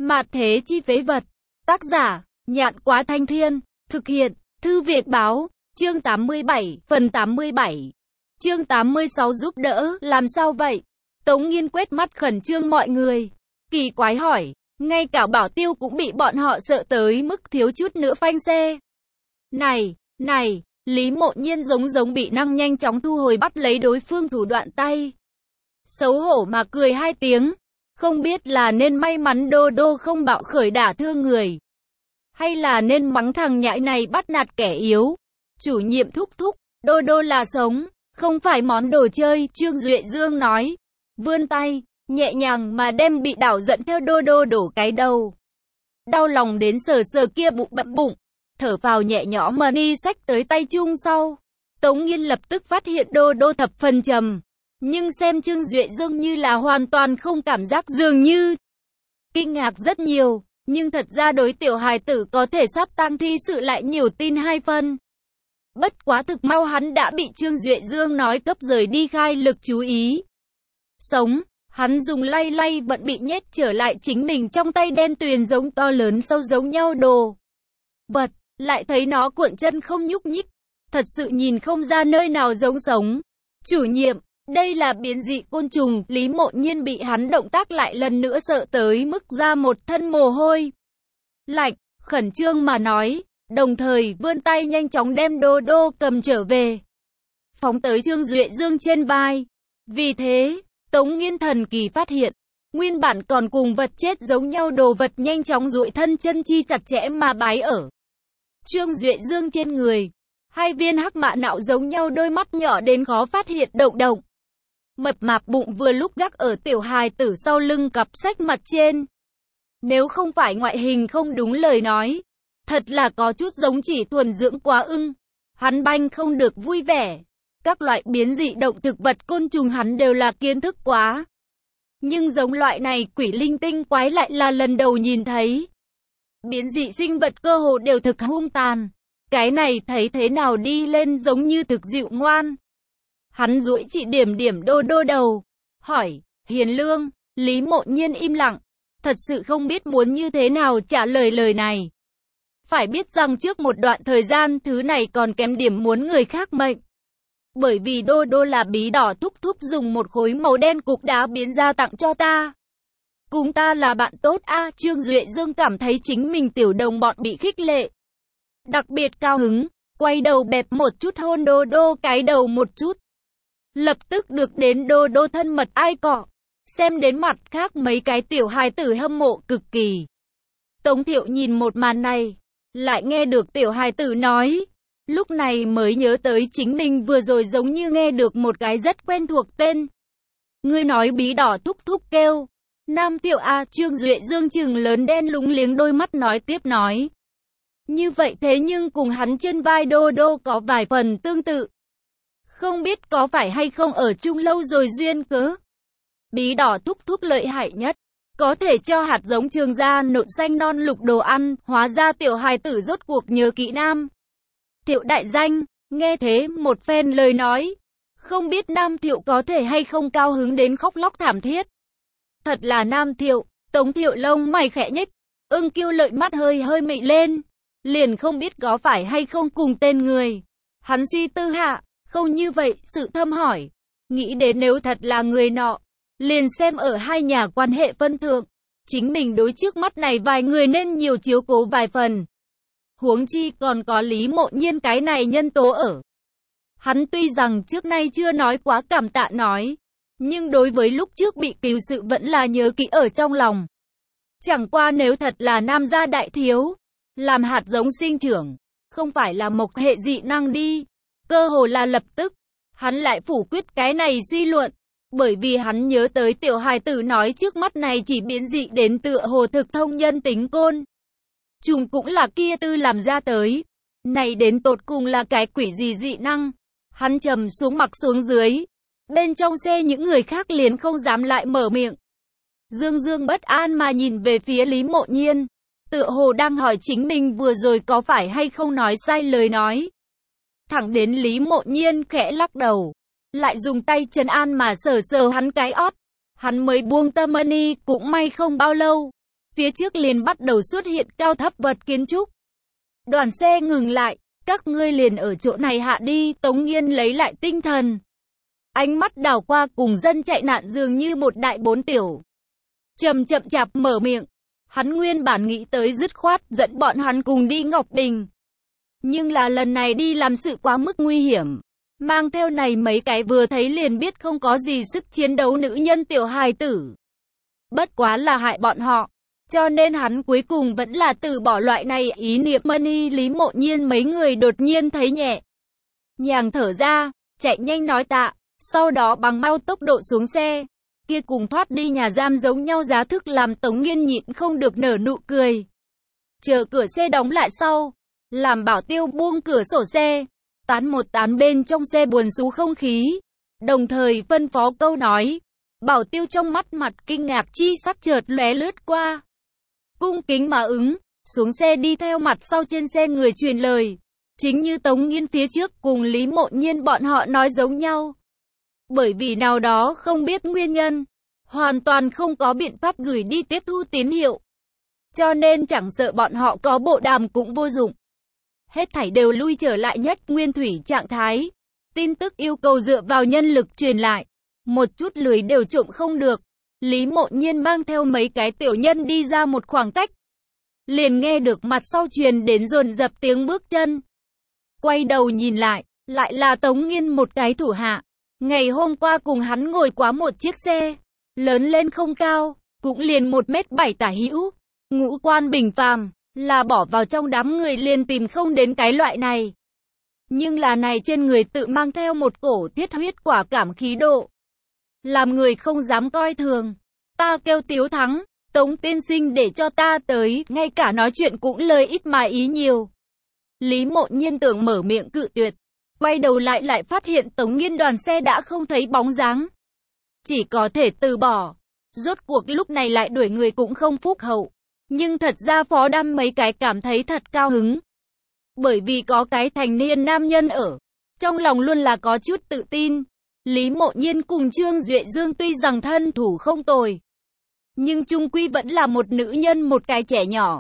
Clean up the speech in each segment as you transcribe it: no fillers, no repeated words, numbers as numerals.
Mạt thế chi phế vật. Tác giả, Nhạn Quá Thanh Thiên. Thực hiện, Thư Việt Báo. Chương 87, phần 87. Chương 86 giúp đỡ, làm sao vậy? Tống Nghiên quét mắt khẩn trương mọi người. Kỳ quái hỏi, ngay cả Bảo Tiêu cũng bị bọn họ sợ tới mức thiếu chút nữa phanh xe. Này, Lý Mộ Nhiên giống bị năng nhanh chóng thu hồi bắt lấy đối phương thủ đoạn tay. Xấu hổ mà cười hai tiếng. Không biết là nên may mắn Đô Đô không bạo khởi đả thương người, hay là nên mắng thằng nhãi này bắt nạt kẻ yếu. Chủ nhiệm thúc, Đô Đô là sống, không phải món đồ chơi, Trương Duệ Dương nói. Vươn tay, nhẹ nhàng mà đem bị đảo giận theo Đô Đô đổ cái đầu. Đau lòng đến sờ kia bụng, thở vào nhẹ nhõm mà đi xách tới tay chung sau. Tống Nghiên lập tức phát hiện Đô Đô thập phần trầm. Nhưng xem Trương Duệ Dương như là hoàn toàn không cảm giác, dường như kinh ngạc rất nhiều. Nhưng thật ra đối tiểu hài tử có thể sắp tang thi sự lại nhiều tin hai phân. Bất quá thực mau hắn đã bị Trương Duệ Dương nói cấp rời đi khai lực chú ý. Sống, hắn dùng lay vẫn bị nhét trở lại chính mình trong tay đen tuyền giống to lớn sâu giống nhau đồ vật, lại thấy nó cuộn chân không nhúc nhích. Thật sự nhìn không ra nơi nào giống sống. Chủ nhiệm, đây là biến dị côn trùng. Lý Mộ Nhiên bị hắn động tác lại lần nữa sợ tới mức ra một thân mồ hôi lạnh, khẩn trương mà nói, đồng thời vươn tay nhanh chóng đem Đô Đô cầm trở về, phóng tới Trương Duệ Dương trên vai. Vì thế, Tống Nghiên thần kỳ phát hiện, nguyên bản còn cùng vật chết giống nhau đồ vật nhanh chóng duỗi thân chân chi chặt chẽ mà bái ở Trương Duệ Dương trên người. Hai viên hắc mạ nạo giống nhau đôi mắt nhỏ đến khó phát hiện động. Mập mạp bụng vừa lúc gác ở tiểu hài tử sau lưng cặp sách mặt trên. Nếu không phải ngoại hình không đúng lời nói, thật là có chút giống chỉ thuần dưỡng quá ưng. Hắn banh không được vui vẻ. Các loại biến dị động thực vật côn trùng hắn đều là kiến thức quá. Nhưng giống loại này quỷ linh tinh quái lại là lần đầu nhìn thấy. Biến dị sinh vật cơ hồ đều thực hung tàn. Cái này thấy thế nào đi lên giống như thực dịu ngoan. Hắn duỗi chỉ điểm Đô Đô đầu, hỏi, Hiền Lương. Lý Mộ Nhiên im lặng, thật sự không biết muốn như thế nào trả lời lời này. Phải biết rằng trước một đoạn thời gian thứ này còn kém điểm muốn người khác mệnh. Bởi vì Đô Đô là bí đỏ thúc dùng một khối màu đen cục đá biến ra tặng cho ta. Cùng ta là bạn tốt a. Trương Duệ Dương cảm thấy chính mình tiểu đồng bọn bị khích lệ. Đặc biệt cao hứng, quay đầu bẹp một chút hôn Đô Đô cái đầu một chút. Lập tức được đến Đô Đô thân mật ai cọ. Xem đến mặt khác mấy cái tiểu hài tử hâm mộ cực kỳ. Tống Thiệu nhìn một màn này, lại nghe được tiểu hài tử nói. Lúc này mới nhớ tới chính mình vừa rồi giống như nghe được một cái rất quen thuộc tên. Ngươi nói bí đỏ thúc kêu. Nam Thiệu a. Trương Duệ Dương trừng lớn đen lúng liếng đôi mắt nói tiếp nói. Như vậy thế nhưng cùng hắn trên vai Đô Đô có vài phần tương tự. Không biết có phải hay không ở chung lâu rồi duyên cớ. Bí đỏ thúc lợi hại nhất. Có thể cho hạt giống trường ra nộn xanh non lục đồ ăn. Hóa ra tiểu hài tử rốt cuộc nhớ kỹ Nam Thiệu đại danh. Nghe thế một phen lời nói. Không biết Nam Thiệu có thể hay không cao hứng đến khóc lóc thảm thiết. Thật là Nam Thiệu. Tống Thiệu lông mày khẽ nhếch. Ưng Kiêu lợi mắt hơi mị lên. Liền không biết có phải hay không cùng tên người. Hắn suy tư hạ, không như vậy, sự thâm hỏi. Nghĩ đến nếu thật là người nọ, liền xem ở hai nhà quan hệ phân thượng. Chính mình đối trước mắt này vài người nên nhiều chiếu cố vài phần. Huống chi còn có Lý Mộ Nhiên cái này nhân tố ở. Hắn tuy rằng trước nay chưa nói quá cảm tạ nói, nhưng đối với lúc trước bị cứu sự vẫn là nhớ kỹ ở trong lòng. Chẳng qua nếu thật là nam gia đại thiếu, làm hạt giống sinh trưởng, không phải là mộc hệ dị năng đi. Cơ hồ là lập tức, hắn lại phủ quyết cái này suy luận. Bởi vì hắn nhớ tới tiểu hài tử nói trước mắt này chỉ biến dị đến tựa hồ thực thông nhân tính côn trùng cũng là kia tư làm ra tới. Này đến tột cùng là cái quỷ gì dị năng. Hắn trầm xuống mặc xuống dưới. Bên trong xe những người khác liền không dám lại mở miệng. Dương bất an mà nhìn về phía Lý Mộ Nhiên. Tựa hồ đang hỏi chính mình vừa rồi có phải hay không nói sai lời nói. Thẳng đến Lý Mộ Nhiên khẽ lắc đầu, lại dùng tay trấn an mà sờ hắn cái ót. Hắn mới buông tâm ân y, cũng may không bao lâu. phía trước liền bắt đầu xuất hiện cao thấp vật kiến trúc. Đoàn xe ngừng lại, các ngươi liền ở chỗ này hạ đi, Tống Nghiên lấy lại tinh thần. Ánh mắt đảo qua cùng dân chạy nạn dường như một đại bốn tiểu. Chậm chạp mở miệng, hắn nguyên bản nghĩ tới dứt khoát dẫn bọn hắn cùng đi Ngọc Đình. Nhưng là lần này đi làm sự quá mức nguy hiểm. Mang theo này mấy cái vừa thấy liền biết không có gì sức chiến đấu nữ nhân tiểu hài tử. Bất quá là hại bọn họ. Cho nên hắn cuối cùng vẫn là từ bỏ loại này ý niệm. Money Lý Mộ Nhiên mấy người đột nhiên thấy nhẹ nhàng thở ra, chạy nhanh nói tạ, sau đó bằng mau tốc độ xuống xe. Kia cùng thoát đi nhà giam giống nhau giá thức làm Tống Nghiên nhịn không được nở nụ cười. Chờ cửa xe đóng lại sau, làm Bảo Tiêu buông cửa sổ xe, tán một tán bên trong xe buồn xú không khí, đồng thời phân phó câu nói. Bảo Tiêu trong mắt mặt kinh ngạc chi sắc chợt lóe lướt qua. Cung kính mà ứng, xuống xe đi theo mặt sau trên xe người truyền lời. Chính như Tống Nghiên phía trước cùng Lý Mộ Nhiên bọn họ nói giống nhau. Bởi vì nào đó không biết nguyên nhân, hoàn toàn không có biện pháp gửi đi tiếp thu tín hiệu. Cho nên chẳng sợ bọn họ có bộ đàm cũng vô dụng. Hết thảy đều lui trở lại nhất nguyên thủy trạng thái. Tin tức yêu cầu dựa vào nhân lực truyền lại. Một chút lười đều trộm không được. Lý Mộ Nhiên mang theo mấy cái tiểu nhân đi ra một khoảng cách. Liền nghe được mặt sau truyền đến dồn dập tiếng bước chân. Quay đầu nhìn lại là Tống Nghiên một cái thủ hạ. Ngày hôm qua cùng hắn ngồi quá một chiếc xe. Lớn lên không cao, cũng liền 1m7 tả hữu. Ngũ quan bình phàm, là bỏ vào trong đám người liền tìm không đến cái loại này. Nhưng là này trên người tự mang theo một cổ thiết huyết quả cảm khí độ. Làm người không dám coi thường. Ta kêu Tiếu Thắng, Tống tiên sinh để cho ta tới, ngay cả nói chuyện cũng lời ít mà ý nhiều. Lý Mộ Nhiên tưởng mở miệng cự tuyệt. Quay đầu lại phát hiện Tống Nghiên đoàn xe đã không thấy bóng dáng. Chỉ có thể từ bỏ. Rốt cuộc lúc này lại đuổi người cũng không phúc hậu. Nhưng thật ra Phó Đam mấy cái cảm thấy thật cao hứng. Bởi vì có cái thành niên nam nhân ở. Trong lòng luôn là có chút tự tin. Lý Mộ Nhiên cùng Trương Duệ Dương tuy rằng thân thủ không tồi. Nhưng chung quy vẫn là một nữ nhân một cái trẻ nhỏ.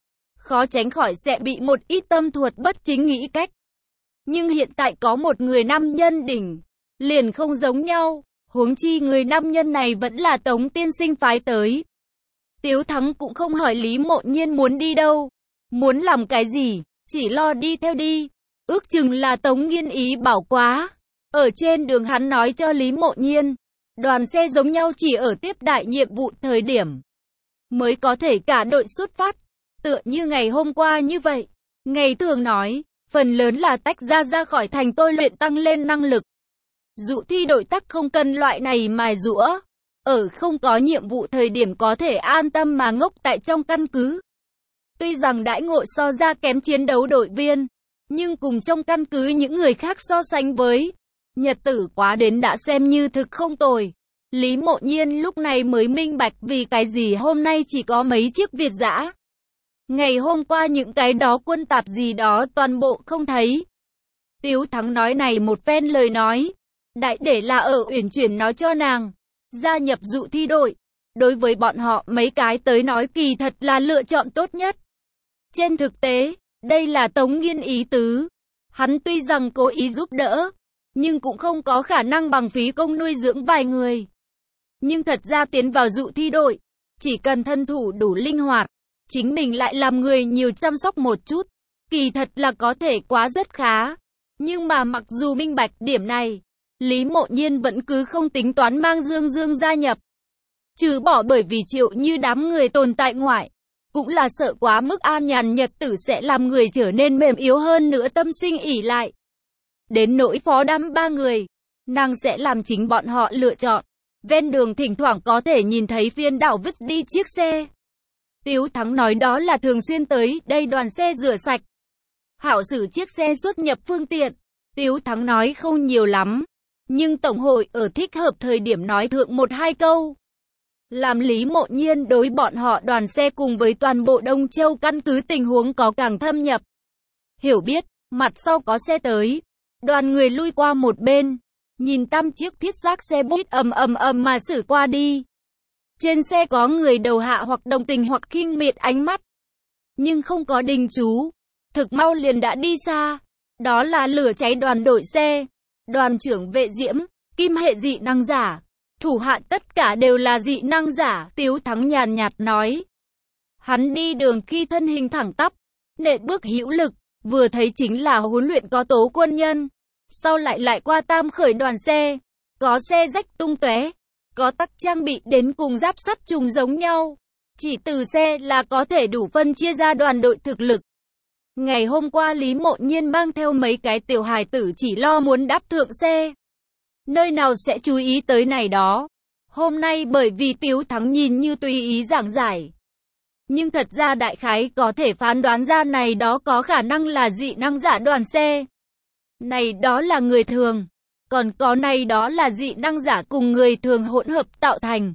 Khó tránh khỏi sẽ bị một ít tâm thuật bất chính nghĩ cách. Nhưng hiện tại có một người nam nhân đỉnh. Liền không giống nhau. Huống chi người nam nhân này vẫn là Tống tiên sinh phái tới. Tiếu Thắng cũng không hỏi Lý Mộ Nhiên muốn đi đâu. Muốn làm cái gì, chỉ lo đi theo đi. Ước chừng là Tống Nghiên ý bảo quá. Ở trên đường hắn nói cho Lý Mộ Nhiên. Đoàn xe giống nhau chỉ ở tiếp đại nhiệm vụ thời điểm. Mới có thể cả đội xuất phát. Tựa như ngày hôm qua như vậy. Ngày thường nói, phần lớn là tách ra khỏi thành tôi luyện tăng lên năng lực. Dụ thi đội tắc không cần loại này mài giũa. Ở không có nhiệm vụ thời điểm có thể an tâm mà ngốc tại trong căn cứ. Tuy rằng đãi ngộ so ra kém chiến đấu đội viên, nhưng cùng trong căn cứ những người khác so sánh với, nhật tử quá đến đã xem như thực không tồi. Lý Mộ Nhiên lúc này mới minh bạch vì cái gì hôm nay chỉ có mấy chiếc Việt dã. Ngày hôm qua những cái đó quân tạp gì đó toàn bộ không thấy. Tiếu Thắng nói này một phen lời nói, đại để là ở uyển chuyển nói cho nàng gia nhập dụ thi đội. Đối với bọn họ mấy cái tới nói kỳ thật là lựa chọn tốt nhất. Trên thực tế, đây là Tống Nghiên ý tứ. Hắn tuy rằng cố ý giúp đỡ, nhưng cũng không có khả năng bằng phí công nuôi dưỡng vài người. Nhưng thật ra tiến vào dụ thi đội, chỉ cần thân thủ đủ linh hoạt, chính mình lại làm người nhiều chăm sóc một chút, kỳ thật là có thể quá rất khá. Nhưng mà mặc dù minh bạch điểm này, Lý Mộ Nhiên vẫn cứ không tính toán mang Dương gia nhập. Trừ bỏ bởi vì Triệu Như đám người tồn tại ngoại, cũng là sợ quá mức an nhàn nhật tử sẽ làm người trở nên mềm yếu hơn nữa tâm sinh ỷ lại. Đến nỗi Phó Đam ba người, nàng sẽ làm chính bọn họ lựa chọn. Ven đường thỉnh thoảng có thể nhìn thấy phiên đảo vứt đi chiếc xe. Tiếu Thắng nói đó là thường xuyên tới đây đoàn xe rửa sạch. Hảo xử chiếc xe xuất nhập phương tiện. Tiếu Thắng nói không nhiều lắm. Nhưng Tổng hội ở thích hợp thời điểm nói thượng một hai câu. Làm Lý Mộ Nhiên đối bọn họ đoàn xe cùng với toàn bộ Đông Châu căn cứ tình huống có càng thâm nhập. Hiểu biết, mặt sau có xe tới. Đoàn người lui qua một bên. Nhìn 5 chiếc thiết giáp xe buýt ầm mà xử qua đi. Trên xe có người đầu hạ hoặc đồng tình hoặc khinh miệt ánh mắt. Nhưng không có đình chú. Thực mau liền đã đi xa. Đó là lửa cháy đoàn đội xe. Đoàn trưởng Vệ Diễm, Kim hệ dị năng giả. Thủ hạ tất cả đều là dị năng giả, Tiếu Thắng nhàn nhạt nói. Hắn đi đường khi thân hình thẳng tắp, nện bước hữu lực, vừa thấy chính là huấn luyện có tố quân nhân. Sau lại qua tam khởi đoàn xe, có xe rách tung tóe, có tắc trang bị đến cùng giáp sắt trùng giống nhau. Chỉ từ xe là có thể đủ phân chia ra đoàn đội thực lực. Ngày hôm qua Lý Mộ Nhiên mang theo mấy cái tiểu hài tử chỉ lo muốn đáp thượng xe. Nơi nào sẽ chú ý tới này đó. Hôm nay bởi vì Tiếu Thắng nhìn như tùy ý giảng giải. Nhưng thật ra đại khái có thể phán đoán ra này đó có khả năng là dị năng giả đoàn xe. Này đó là người thường. Còn có này đó là dị năng giả cùng người thường hỗn hợp tạo thành.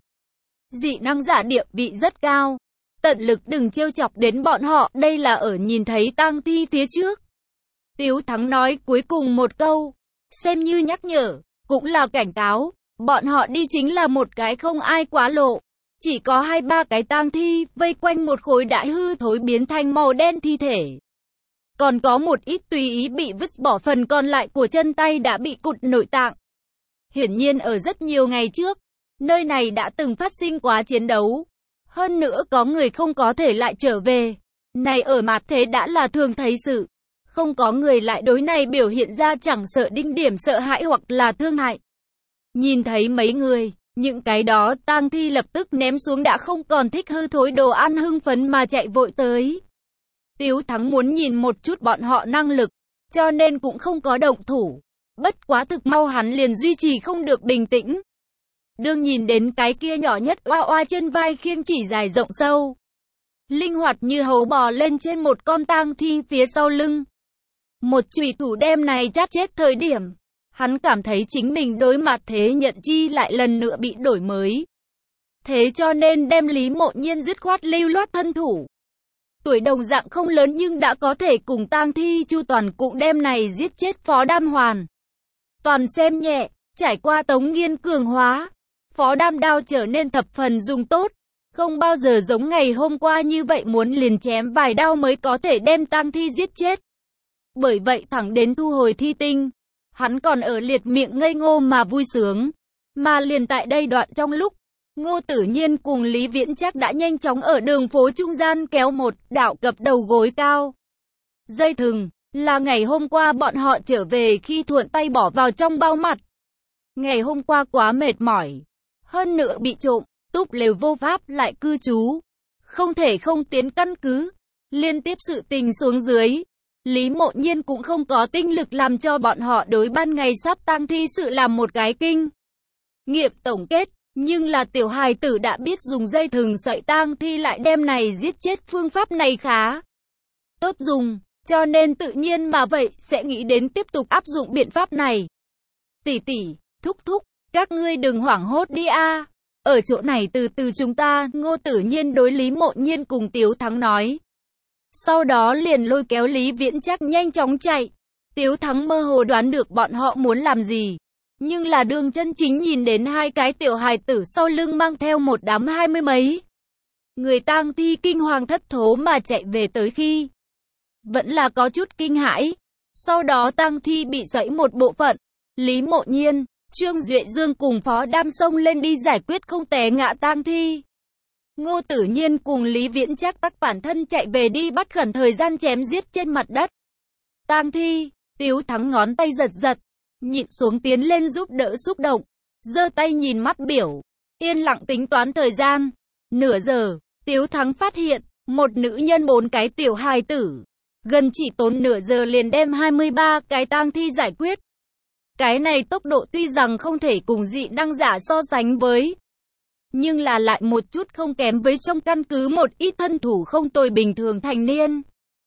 Dị năng giả địa vị rất cao. Tận lực đừng trêu chọc đến bọn họ, đây là ở nhìn thấy tang thi phía trước. Tiếu Thắng nói cuối cùng một câu, xem như nhắc nhở, cũng là cảnh cáo, bọn họ đi chính là một cái không ai quá lộ. Chỉ có 2-3 cái tang thi, vây quanh một khối đã hư thối biến thành màu đen thi thể. Còn có một ít tùy ý bị vứt bỏ, phần còn lại của chân tay đã bị cụt nội tạng. Hiển nhiên ở rất nhiều ngày trước, nơi này đã từng phát sinh quá chiến đấu. Hơn nữa có người không có thể lại trở về. Này ở mặt thế đã là thường thấy sự. Không có người lại đối này biểu hiện ra chẳng sợ đinh điểm sợ hãi hoặc là thương hại. Nhìn thấy mấy người, những cái đó tang thi lập tức ném xuống đã không còn thích hư thối đồ ăn, hưng phấn mà chạy vội tới. Tiếu Thắng muốn nhìn một chút bọn họ năng lực, cho nên cũng không có động thủ. Bất quá thực mau hắn liền duy trì không được bình tĩnh. Đương nhìn đến cái kia nhỏ nhất oa oa trên vai khiêng chỉ dài rộng sâu. Linh hoạt như hấu bò lên trên một con tang thi phía sau lưng. Một chùy thủ đem này chát chết thời điểm. Hắn cảm thấy chính mình đối mặt thế nhận chi lại lần nữa bị đổi mới. Thế cho nên đem Lý Mộ Nhiên dứt khoát lưu loát thân thủ. Tuổi đồng dạng không lớn nhưng đã có thể cùng tang thi chu toàn cũng đem này giết chết Phó Đam hoàn. Toàn xem nhẹ, trải qua Tống Nghiên cường hóa. Phó Đam đao trở nên thập phần dùng tốt. Không bao giờ giống ngày hôm qua như vậy muốn liền chém vài đao mới có thể đem tang thi giết chết. Bởi vậy thẳng đến thu hồi thi tinh, hắn còn ở liệt miệng ngây ngô mà vui sướng. Mà liền tại đây đoạn trong lúc, Ngô Tử Nhiên cùng Lý Viễn Trác đã nhanh chóng ở đường phố trung gian kéo một đạo cập đầu gối cao. Dây thừng, là ngày hôm qua bọn họ trở về khi thuận tay bỏ vào trong bao mặt. Ngày hôm qua quá mệt mỏi, hơn nữa bị trộm, túp lều vô pháp lại cư trú. Không thể không tiến căn cứ, liên tiếp sự tình xuống dưới. Lý Mộ Nhiên cũng không có tinh lực làm cho bọn họ đối ban ngày sát tang thi sự làm một cái kinh nghiệm tổng kết. Nhưng là tiểu hài tử đã biết dùng dây thừng sợi tang thi lại đem này giết chết, phương pháp này khá tốt dùng, cho nên tự nhiên mà vậy sẽ nghĩ đến tiếp tục áp dụng biện pháp này. Tỷ tỷ, thúc thúc, các ngươi đừng hoảng hốt đi a. Ở chỗ này từ từ chúng ta, Ngô Tử Nhiên đối Lý Mộ Nhiên cùng Tiếu Thắng nói. Sau đó liền lôi kéo Lý Viễn Trác nhanh chóng chạy. Tiếu Thắng mơ hồ đoán được bọn họ muốn làm gì. Nhưng là đường chân chính nhìn đến hai cái tiểu hài tử sau lưng mang theo một đám 20 mấy. Người tang thi kinh hoàng thất thố mà chạy về tới khi. Vẫn là có chút kinh hãi. Sau đó tang thi bị sẫy một bộ phận. Lý Mộ Nhiên, Trương Duệ Dương cùng Phó Đam xông lên đi giải quyết không té ngã tang thi. Ngô Tử Nhiên cùng Lý Viễn Trác tắc bản thân chạy về đi bắt khẩn thời gian chém giết trên mặt đất tang thi. Tiếu Thắng ngón tay giật giật, nhịn xuống tiến lên giúp đỡ xúc động, giơ tay nhìn mắt biểu, yên lặng tính toán thời gian. Nửa giờ, Tiếu Thắng phát hiện, một nữ nhân 4 cái tiểu hài tử, gần chỉ tốn nửa giờ liền đem 23 cái tang thi giải quyết. Cái này tốc độ tuy rằng không thể cùng dị năng giả so sánh với, nhưng là lại một chút không kém với trong căn cứ một ít thân thủ không tồi bình thường thành niên.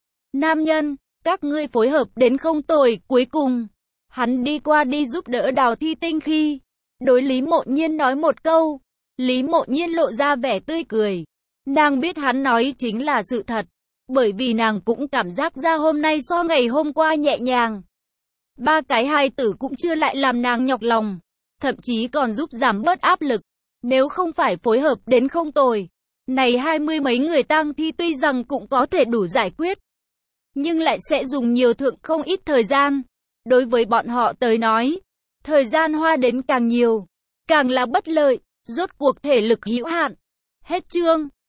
Nam nhân, các ngươi phối hợp đến không tồi. Cuối cùng, hắn đi qua đi giúp đỡ đào thi tinh khi, đối Lý Mộ Nhiên nói một câu. Lý Mộ Nhiên lộ ra vẻ tươi cười. Nàng biết hắn nói chính là sự thật, bởi vì nàng cũng cảm giác ra hôm nay so ngày hôm qua nhẹ nhàng. 3 cái hài tử cũng chưa lại làm nàng nhọc lòng, thậm chí còn giúp giảm bớt áp lực. Nếu không phải phối hợp đến không tồi, này 20 mấy người tang thi tuy rằng cũng có thể đủ giải quyết, nhưng lại sẽ dùng nhiều thượng không ít thời gian. Đối với bọn họ tới nói, thời gian hoa đến càng nhiều, càng là bất lợi, rốt cuộc thể lực hữu hạn. Hết chương.